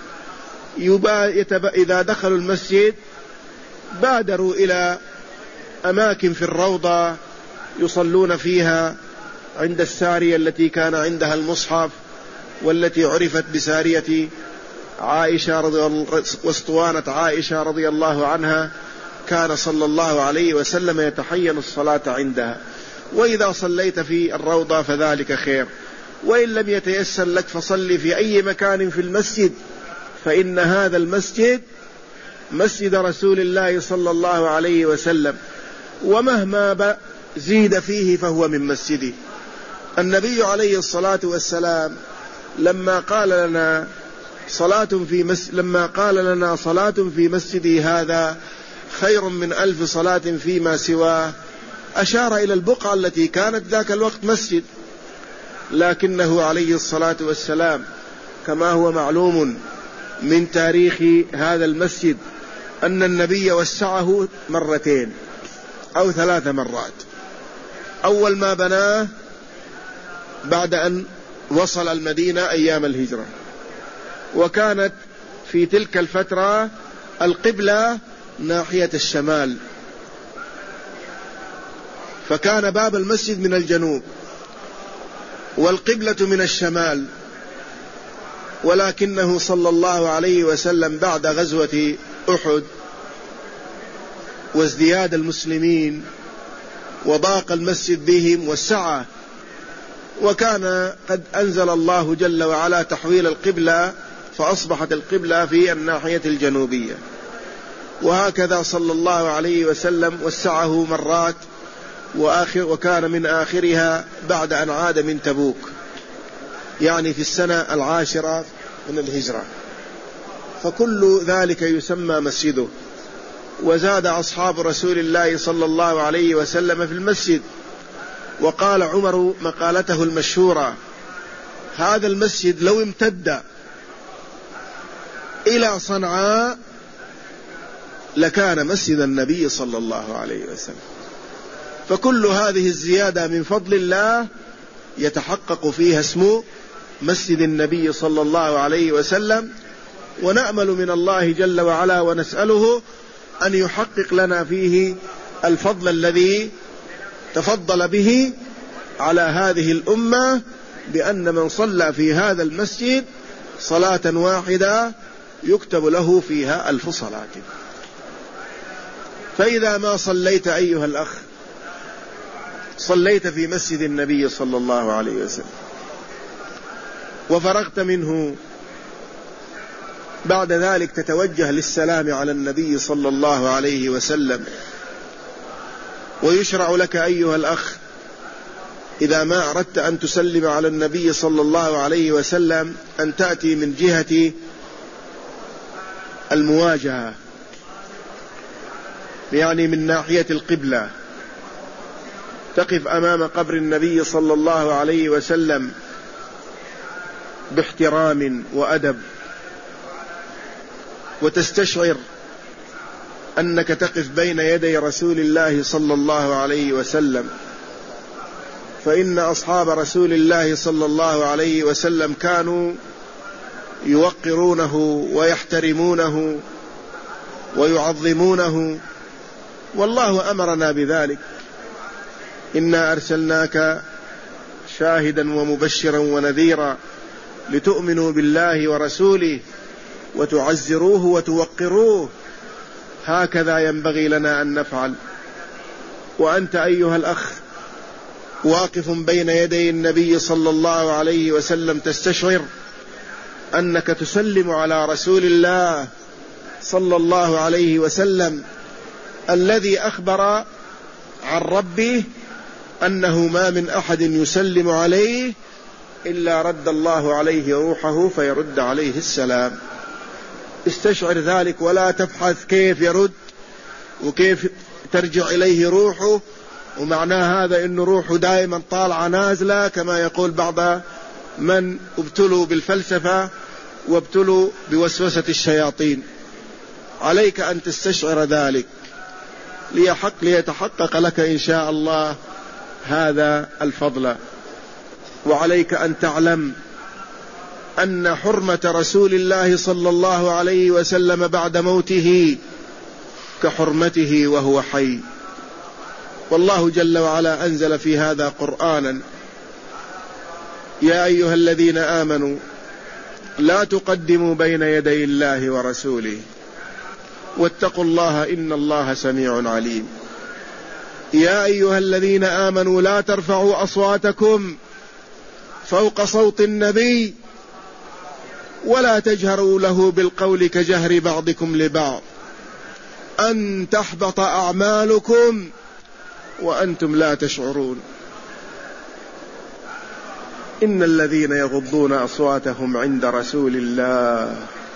إذا دخلوا المسجد بادروا إلى أماكن في الروضة يصلون فيها، عند السارية التي كان عندها المصحف والتي عرفت بسارية عائشة رضي الله، واسطوانة عائشة رضي الله عنها، كان صلى الله عليه وسلم يتحين الصلاة عندها. وإذا صليت في الروضة فذلك خير، وإن لم يتيسر لك فصلي في أي مكان في المسجد، فإن هذا المسجد مسجد رسول الله صلى الله عليه وسلم، ومهما زيد فيه فهو من مسجده. النبي عليه الصلاة والسلام لما قال لنا صلاة في مس... لما قال لنا صلاة في مسجدي هذا خير من ألف صلاة فيما سواه، أشار إلى البقعة التي كانت ذاك الوقت مسجد، لكنه عليه الصلاة والسلام كما هو معلوم من تاريخ هذا المسجد أن النبي وسعه مرتين أو ثلاث مرات. أول ما بناه بعد أن وصل المدينة أيام الهجرة، وكانت في تلك الفترة القبلة ناحية الشمال، فكان باب المسجد من الجنوب والقبلة من الشمال. ولكنه صلى الله عليه وسلم بعد غزوة أحد وازدياد المسلمين وضاق المسجد بهم وسعه، وكان قد أنزل الله جل وعلا تحويل القبلة، فأصبحت القبلة في الناحية الجنوبية. وهكذا صلى الله عليه وسلم وسعه مرات، وآخر وكان من آخرها بعد أن عاد من تبوك، يعني في السنة العاشرة من الهجرة، فكل ذلك يسمى مسجده. وزاد أصحاب رسول الله صلى الله عليه وسلم في المسجد، وقال عمر مقالته المشهورة: هذا المسجد لو امتد إلى صنعاء لكان مسجد النبي صلى الله عليه وسلم. فكل هذه الزيادة من فضل الله يتحقق فيها اسم مسجد النبي صلى الله عليه وسلم، ونأمل من الله جل وعلا ونسأله أن يحقق لنا فيه الفضل الذي تفضل به على هذه الأمة، بأن من صلى في هذا المسجد صلاة واحدة يكتب له فيها ألف صلاة. فإذا ما صليت أيها الأخ صليت في مسجد النبي صلى الله عليه وسلم، وفرغت منه، بعد ذلك تتوجه للسلام على النبي صلى الله عليه وسلم. ويشرع لك أيها الأخ إذا ما أردت أن تسلم على النبي صلى الله عليه وسلم أن تأتي من جهة المواجهة، يعني من ناحية القبلة، تقف أمام قبر النبي صلى الله عليه وسلم باحترام وأدب، وتستشعر أنك تقف بين يدي رسول الله صلى الله عليه وسلم. فإن أصحاب رسول الله صلى الله عليه وسلم كانوا يوقرونه ويحترمونه ويعظمونه، والله أمرنا بذلك: إنا أرسلناك شاهدا ومبشرا ونذيرا لتؤمنوا بالله ورسوله وتعزروه وتوقروه. هكذا ينبغي لنا أن نفعل. وأنت أيها الأخ واقف بين يدي النبي صلى الله عليه وسلم تستشعر أنك تسلم على رسول الله صلى الله عليه وسلم الذي أخبر عن ربه أنه ما من أحد يسلم عليه إلا رد الله عليه روحه فيرد عليه السلام. استشعر ذلك ولا تبحث كيف يرد وكيف ترجع إليه روحه، ومعنى هذا أن روحه دائما طالعة نازلة كما يقول بعض من ابتلوا بالفلسفة وابتلوا بوسوسة الشياطين. عليك أن تستشعر ذلك ليحق ليتحقق لك إن شاء الله هذا الفضل. وعليك أن تعلم أن حرمة رسول الله صلى الله عليه وسلم بعد موته كحرمته وهو حي. والله جل وعلا أنزل في هذا قرآنا: يا أيها الذين آمنوا لا تقدموا بين يدي الله ورسوله واتقوا الله إن الله سميع عليم. يا أيها الذين آمنوا لا ترفعوا أصواتكم فوق صوت النبي ولا تجهروا له بالقول كجهر بعضكم لبعض أن تحبط أعمالكم وأنتم لا تشعرون. إن الذين يغضون أصواتهم عند رسول الله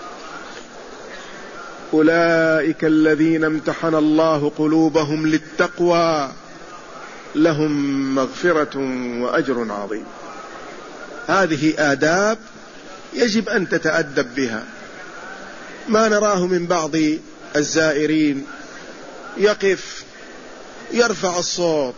أولئك الذين امتحن الله قلوبهم للتقوى لهم مغفرة وأجر عظيم. هذه آداب يجب أن تتأدب بها. ما نراه من بعض الزائرين يقف يرفع الصوت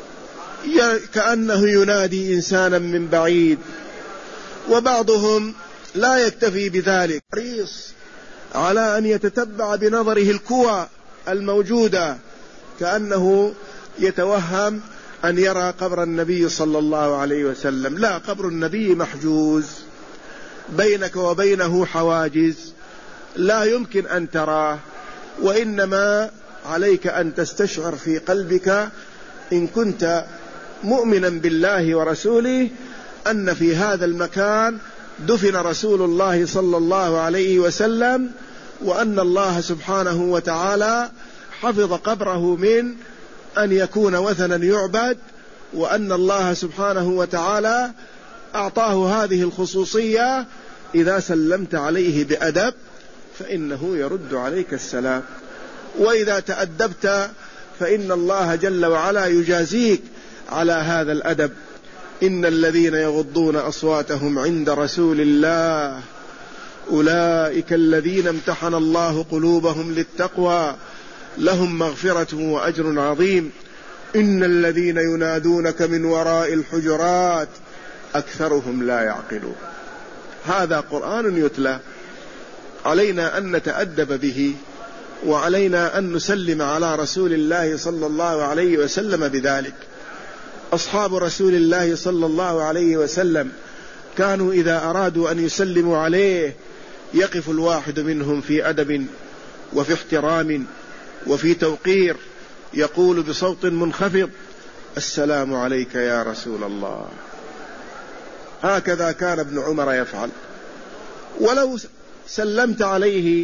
كأنه ينادي إنسانا من بعيد، وبعضهم لا يكتفي بذلك، حريص على أن يتتبع بنظره الكوى الموجودة كأنه يتوهم أن يرى قبر النبي صلى الله عليه وسلم. لا، قبر النبي محجوز، بينك وبينه حواجز لا يمكن أن تراه، وإنما عليك أن تستشعر في قلبك إن كنت مؤمنا بالله ورسوله أن في هذا المكان دفن رسول الله صلى الله عليه وسلم، وأن الله سبحانه وتعالى حفظ قبره من أن يكون وثنا يعبد، وأن الله سبحانه وتعالى أعطاه هذه الخصوصية: إذا سلمت عليه بأدب فإنه يرد عليك السلام، وإذا تأدبت فإن الله جل وعلا يجازيك على هذا الأدب. إن الذين يغضون أصواتهم عند رسول الله أولئك الذين امتحن الله قلوبهم للتقوى لهم مغفرة وأجر عظيم. إن الذين ينادونك من وراء الحجرات أكثرهم لا يعقلون. هذا قرآن يتلى، علينا أن نتأدب به، وعلينا أن نسلم على رسول الله صلى الله عليه وسلم بذلك. أصحاب رسول الله صلى الله عليه وسلم كانوا إذا أرادوا أن يسلموا عليه يقف الواحد منهم في أدب وفي احترام وفي توقير، يقول بصوت منخفض: السلام عليك يا رسول الله. هكذا كان ابن عمر يفعل. ولو سلمت عليه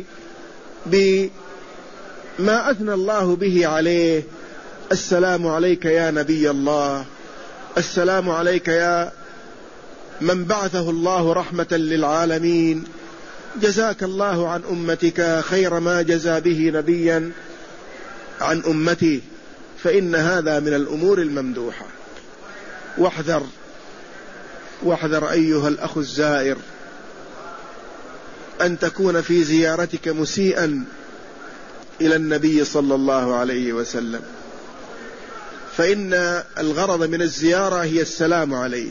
بما أثنى الله به عليه: السلام عليك يا نبي الله، السلام عليك يا من بعثه الله رحمة للعالمين، جزاك الله عن أمتك خير ما جزى به نبيا عن أمتي، فإن هذا من الأمور الممدوحة. واحذر واحذر أيها الأخ الزائر أن تكون في زيارتك مسيئا إلى النبي صلى الله عليه وسلم، فإن الغرض من الزيارة هي السلام عليه،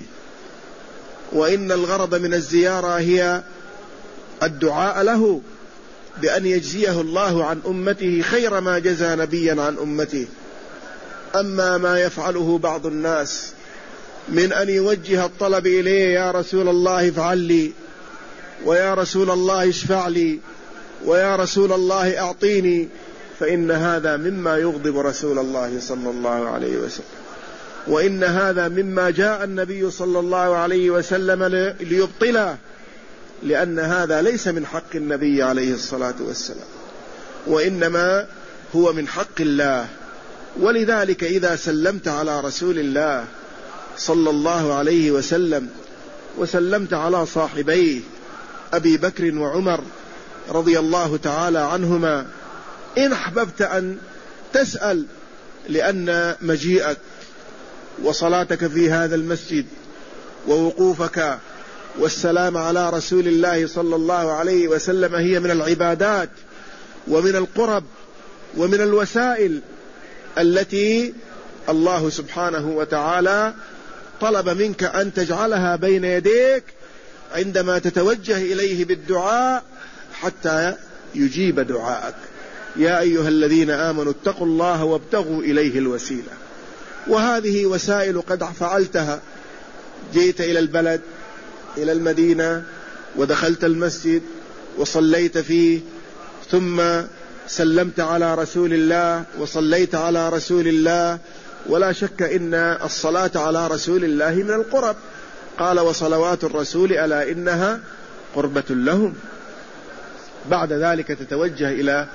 وإن الغرض من الزيارة هي الدعاء له بأن يجزيه الله عن أمته خير ما جزى نبيا عن أمته. أما ما يفعله بعض الناس من أن يوجه الطلب إليه: يا رسول الله افعل لي، ويا رسول الله اشفع لي، ويا رسول الله أعطيني، فإن هذا مما يغضب رسول الله صلى الله عليه وسلم، وإن هذا مما جاء النبي صلى الله عليه وسلم ليبطله، لأن هذا ليس من حق النبي عليه الصلاة والسلام، وإنما هو من حق الله. ولذلك إذا سلمت على رسول الله صلى الله عليه وسلم وسلمت على صاحبيه أبي بكر وعمر رضي الله تعالى عنهما، إن أحببت أن تسأل لأن مجيئك وصلاتك في هذا المسجد ووقوفك والسلام على رسول الله صلى الله عليه وسلم هي من العبادات ومن القرب ومن الوسائل التي الله سبحانه وتعالى طلب منك أن تجعلها بين يديك عندما تتوجه إليه بالدعاء حتى يجيب دعاءك. يا أيها الذين آمنوا اتقوا الله وابتغوا إليه الوسيلة. وهذه وسائل قد فعلتها: جئت إلى البلد، إلى المدينة، ودخلت المسجد وصليت فيه، ثم سلمت على رسول الله وصليت على رسول الله. ولا شك إن الصلاة على رسول الله من القرب، قال: وصلوات الرسول ألا إنها قربة لهم. بعد ذلك تتوجه إلى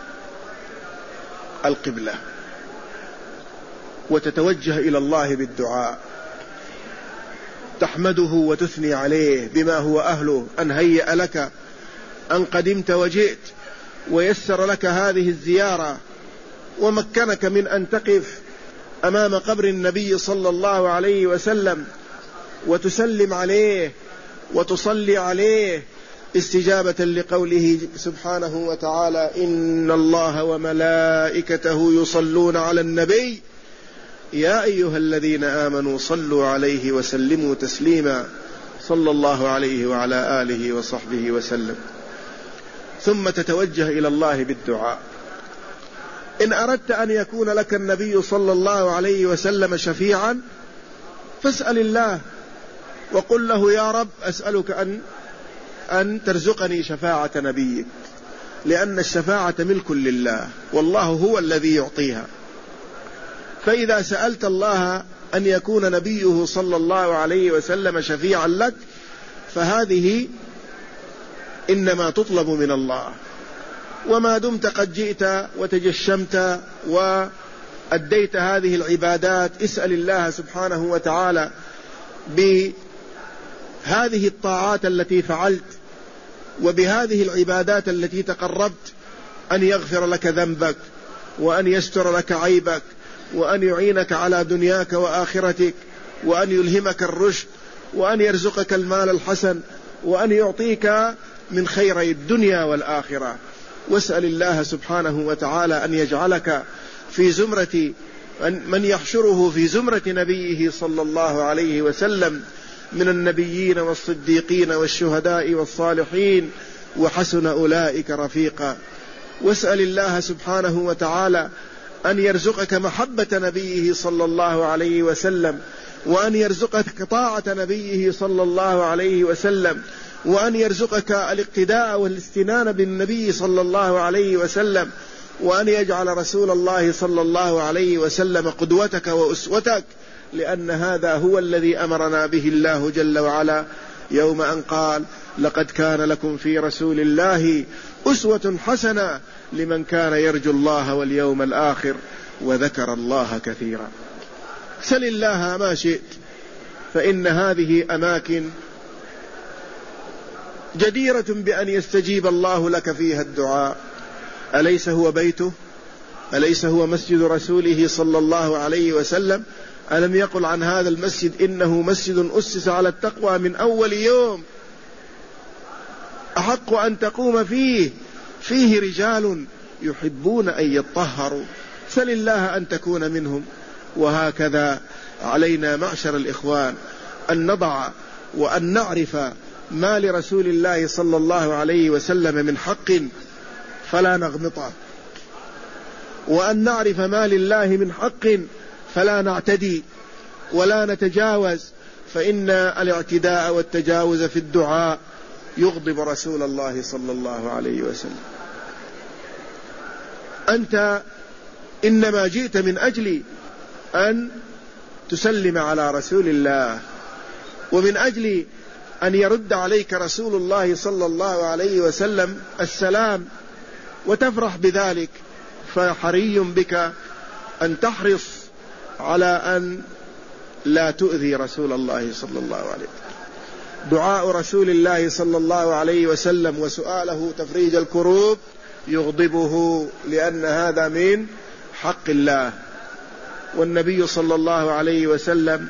القبلة وتتوجه إلى الله بالدعاء، تحمده وتثني عليه بما هو أهله، أن هيأ لك، أن قدمت وجئت، ويسر لك هذه الزيارة، ومكنك من أن تقف أمام قبر النبي صلى الله عليه وسلم وتسلم عليه وتصلي عليه، استجابة لقوله سبحانه وتعالى: إن الله وملائكته يصلون على النبي يا أيها الذين آمنوا صلوا عليه وسلموا تسليما، صلى الله عليه وعلى آله وصحبه وسلم. ثم تتوجه إلى الله بالدعاء. إن أردت أن يكون لك النبي صلى الله عليه وسلم شفيعا فاسأل الله وقل له: يا رب أسألك أن أن ترزقني شفاعة نبيك، لأن الشفاعة ملك لله والله هو الذي يعطيها. فإذا سألت الله أن يكون نبيه صلى الله عليه وسلم شفيعا لك فهذه إنما تطلب من الله. وما دمت قد جئت وتجشمت وأديت هذه العبادات، اسأل الله سبحانه وتعالى بهذه الطاعات التي فعلت وبهذه العبادات التي تقربت أن يغفر لك ذنبك، وأن يستر لك عيبك، وأن يعينك على دنياك وآخرتك، وأن يلهمك الرشد، وأن يرزقك المال الحسن، وأن يعطيك من خيري الدنيا والآخرة. واسأل الله سبحانه وتعالى أن يجعلك في زمرة من يحشره في زمرة نبيه صلى الله عليه وسلم من النبيين والصديقين والشهداء والصالحين، وحسن أولئك رفيقا. واسأل الله سبحانه وتعالى أن يرزقك محبة نبيه صلى الله عليه وسلم، وأن يرزقك طاعة نبيه صلى الله عليه وسلم، وأن يرزقك الاقتداء والاستنان بالنبي صلى الله عليه وسلم، وأن يجعل رسول الله صلى الله عليه وسلم قدوتك وأسوتك، لأن هذا هو الذي أمرنا به الله جل وعلا يوم أن قال لقد كان لكم في رسول الله أسوة حسنة لمن كان يرجو الله واليوم الآخر وذكر الله كثيرا. سل الله ما شئت، فإن هذه أماكن جديرة بأن يستجيب الله لك فيها الدعاء. أليس هو بيته؟ أليس هو مسجد رسوله صلى الله عليه وسلم؟ ألم يقل عن هذا المسجد إنه مسجد أسس على التقوى من أول يوم، أحق أن تقوم فيه، فيه رجال يحبون أن يطهروا، سل الله أن تكون منهم. وهكذا علينا معشر الإخوان أن نضع وأن نعرف ما لرسول الله صلى الله عليه وسلم من حق فلا نغمطه، وأن نعرف ما لله من حق فلا نعتدي ولا نتجاوز، فإن الاعتداء والتجاوز في الدعاء يغضب رسول الله صلى الله عليه وسلم. أنت إنما جئت من أجل أن تسلم على رسول الله، ومن أجل أن يرد عليك رسول الله صلى الله عليه وسلم السلام وتفرح بذلك، فحري بك أن تحرص على أن لا تؤذي رسول الله صلى الله عليه وسلم. دعاء رسول الله صلى الله عليه وسلم وسؤاله تفريج الكروب يغضبه، لأن هذا من حق الله. والنبي صلى الله عليه وسلم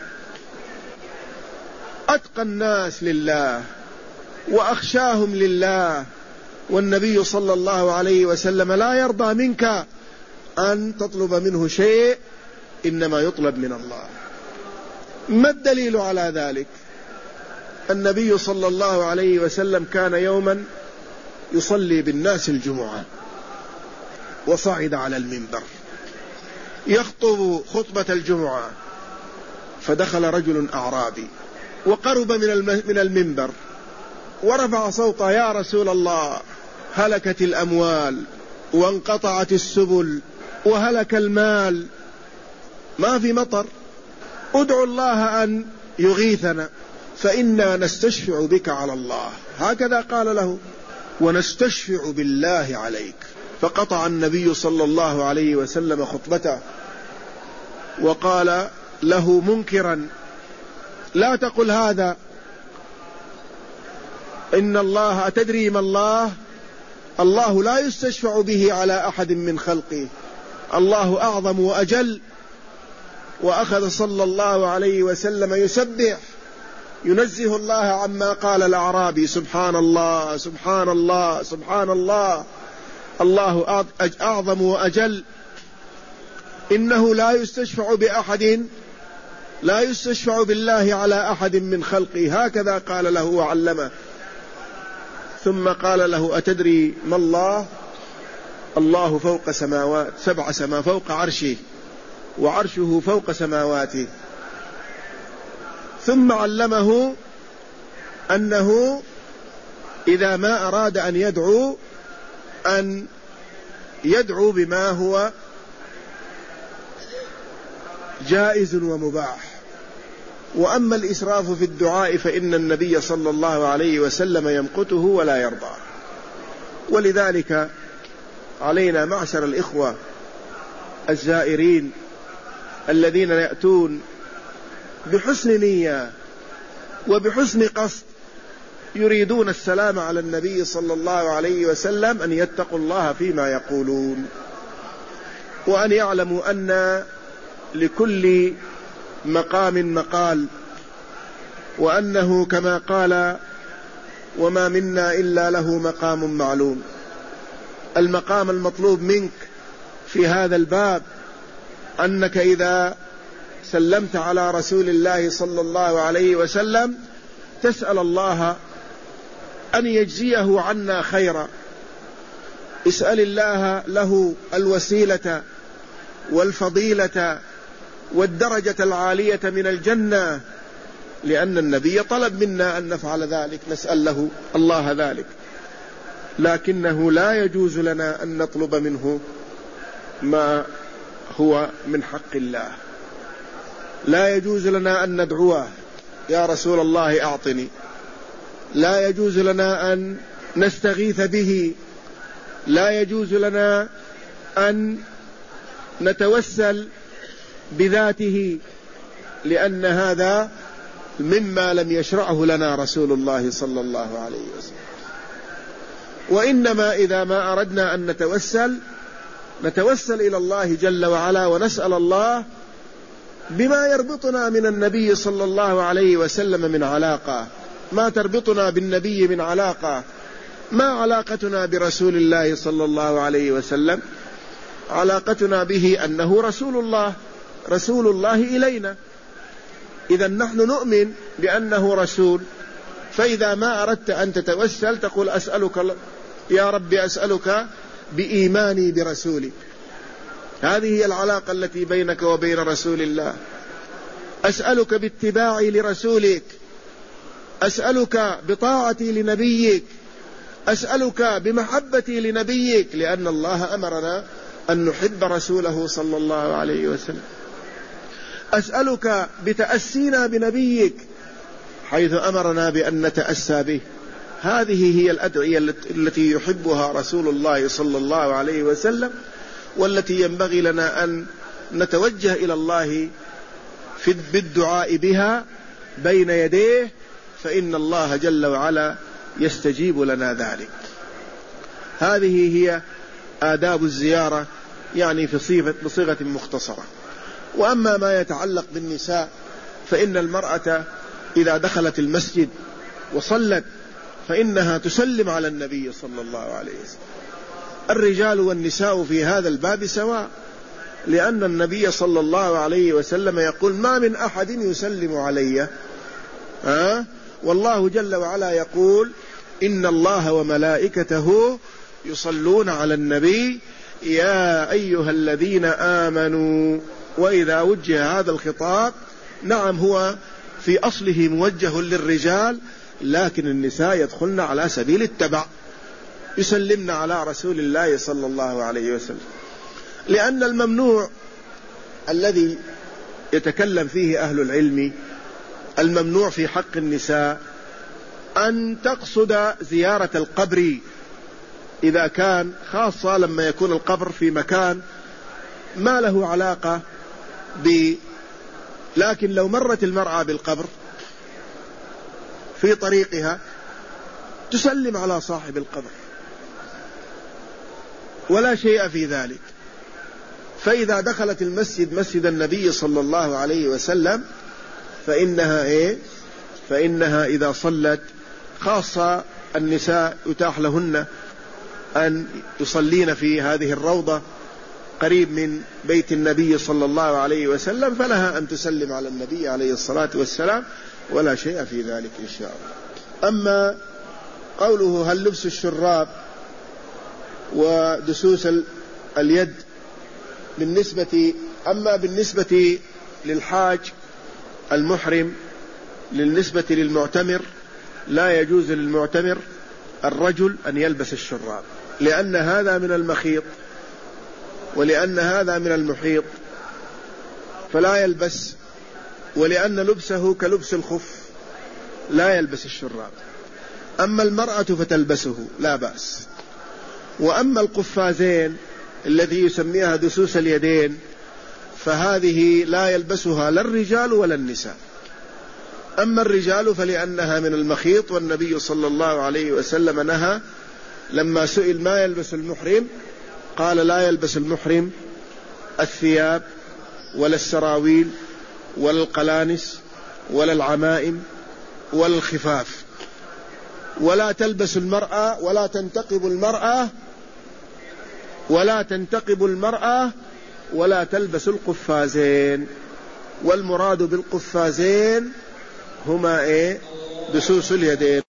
أتقى الناس لله وأخشاهم لله، والنبي صلى الله عليه وسلم لا يرضى منك أن تطلب منه شيء، إنما يطلب من الله. ما الدليل على ذلك؟ النبي صلى الله عليه وسلم كان يوما يصلي بالناس الجمعة، وصعد على المنبر يخطب خطبة الجمعة، فدخل رجل أعرابي وقرب من المنبر ورفع صوته: يا رسول الله، هلكت الأموال وانقطعت السبل وهلك المال، ما في مطر، ادعو الله أن يغيثنا فإنا نستشفع بك على الله. هكذا قال له: ونستشفع بالله عليك. فقطع النبي صلى الله عليه وسلم خطبته وقال له منكرا: لا تقل هذا، إن الله، أتدري ما الله؟ الله لا يستشفع به على أحد من خلقه، الله أعظم وأجل. وأخذ صلى الله عليه وسلم يسبح ينزه الله عما قال الأعرابي: سبحان الله سبحان الله سبحان الله، الله أعظم وأجل، إنه لا يستشفع بأحد، لا يستشفع بالله على أحد من خلقه. هكذا قال له وعلمه. ثم قال له: أتدري ما الله؟ الله فوق سماوات سبع سما فوق عرشه، وعرشه فوق سماواته. ثم علمه أنه إذا ما أراد أن يدعو أن يدعو بما هو جائز ومباح، وأما الإسراف في الدعاء فإن النبي صلى الله عليه وسلم يمقته ولا يرضى. ولذلك علينا معشر الإخوة الزائرين الذين يأتون بحسن نية وبحسن قصد يريدون السلام على النبي صلى الله عليه وسلم أن يتقوا الله فيما يقولون، وأن يعلموا أن لكل مقام مقال، وأنه كما قال: وما منا إلا له مقام معلوم. المقام المطلوب منك في هذا الباب أنك إذا سلمت على رسول الله صلى الله عليه وسلم تسأل الله أن يجزيه عنا خيرا، اسأل الله له الوسيلة والفضيلة والدرجة العالية من الجنة، لأن النبي طلب منا أن نفعل ذلك، نسأل له الله ذلك. لكنه لا يجوز لنا أن نطلب منه ما هو من حق الله، لا يجوز لنا أن ندعوه: يا رسول الله أعطني، لا يجوز لنا أن نستغيث به، لا يجوز لنا أن نتوسل بذاته، لأن هذا مما لم يشرعه لنا رسول الله صلى الله عليه وسلم. وإنما إذا ما أردنا أن نتوسل نتوسل إلى الله جل وعلا ونسأل الله بما يربطنا من النبي صلى الله عليه وسلم من علاقة. ما تربطنا بالنبي من علاقة؟ ما علاقتنا برسول الله صلى الله عليه وسلم؟ علاقتنا به أنه رسول الله، رسول الله إلينا، إذا نحن نؤمن بأنه رسول. فإذا ما أردت أن تتوسل تقول أسألك يا ربي أسألك بإيماني برسولي. هذه هي العلاقة التي بينك وبين رسول الله. أسألك باتباعي لرسولك، أسألك بطاعتي لنبيك، أسألك بمحبتي لنبيك، لأن الله أمرنا أن نحب رسوله صلى الله عليه وسلم. أسألك بتأسينا بنبيك حيث أمرنا بأن نتأسى به. هذه هي الأدعية التي يحبها رسول الله صلى الله عليه وسلم، والتي ينبغي لنا أن نتوجه إلى الله في بالدعاء بها بين يديه، فإن الله جل وعلا يستجيب لنا ذلك. هذه هي آداب الزيارة، يعني في صيغة بصيغة مختصرة. وأما ما يتعلق بالنساء فإن المرأة إذا دخلت المسجد وصلت فإنها تسلم على النبي صلى الله عليه وسلم. الرجال والنساء في هذا الباب سواء، لأن النبي صلى الله عليه وسلم يقول ما من أحد يسلم علي أه؟ والله جل وعلا يقول إن الله وملائكته يصلون على النبي يا أيها الذين آمنوا. وإذا وجه هذا الخطاب نعم هو في أصله موجه للرجال، لكن النساء يدخلن على سبيل التبع، يسلمن على رسول الله صلى الله عليه وسلم. لأن الممنوع الذي يتكلم فيه أهل العلم، الممنوع في حق النساء أن تقصد زيارة القبر إذا كان، خاصة لما يكون القبر في مكان ما له علاقة ب لكن لو مرت المرأة بالقبر في طريقها تسلم على صاحب القبر ولا شيء في ذلك. فإذا دخلت المسجد مسجد النبي صلى الله عليه وسلم فإنها إيه؟ فإنها إذا صلت، خاصة النساء يتاح لهن أن يصلين في هذه الروضة قريب من بيت النبي صلى الله عليه وسلم، فلها أن تسلم على النبي عليه الصلاة والسلام ولا شيء في ذلك إن شاء الله. أما قوله هل لبس الشراب ودسوس اليد بالنسبة أما بالنسبة للحاج المحرم، بالنسبة للمعتمر لا يجوز للمعتمر الرجل أن يلبس الشراب، لأن هذا من المخيط ولأن هذا من المحيط فلا يلبس، ولأن لبسه كلبس الخف لا يلبس الشراب. أما المرأة فتلبسه لا بأس. وأما القفازين الذي يسميها دسوس اليدين فهذه لا يلبسها لا الرجال ولا النساء. أما الرجال فلأنها من المخيط، والنبي صلى الله عليه وسلم نهى لما سئل ما يلبس المحرم قال لا يلبس المحرم الثياب ولا السراويل ولا القلانس ولا العمائم ولا الخفاف، ولا تلبس المرأة ولا تنتقب المرأة ولا تنتقب المرأة ولا تلبس القفازين. والمراد بالقفازين هما ايه؟ دسوس اليدين.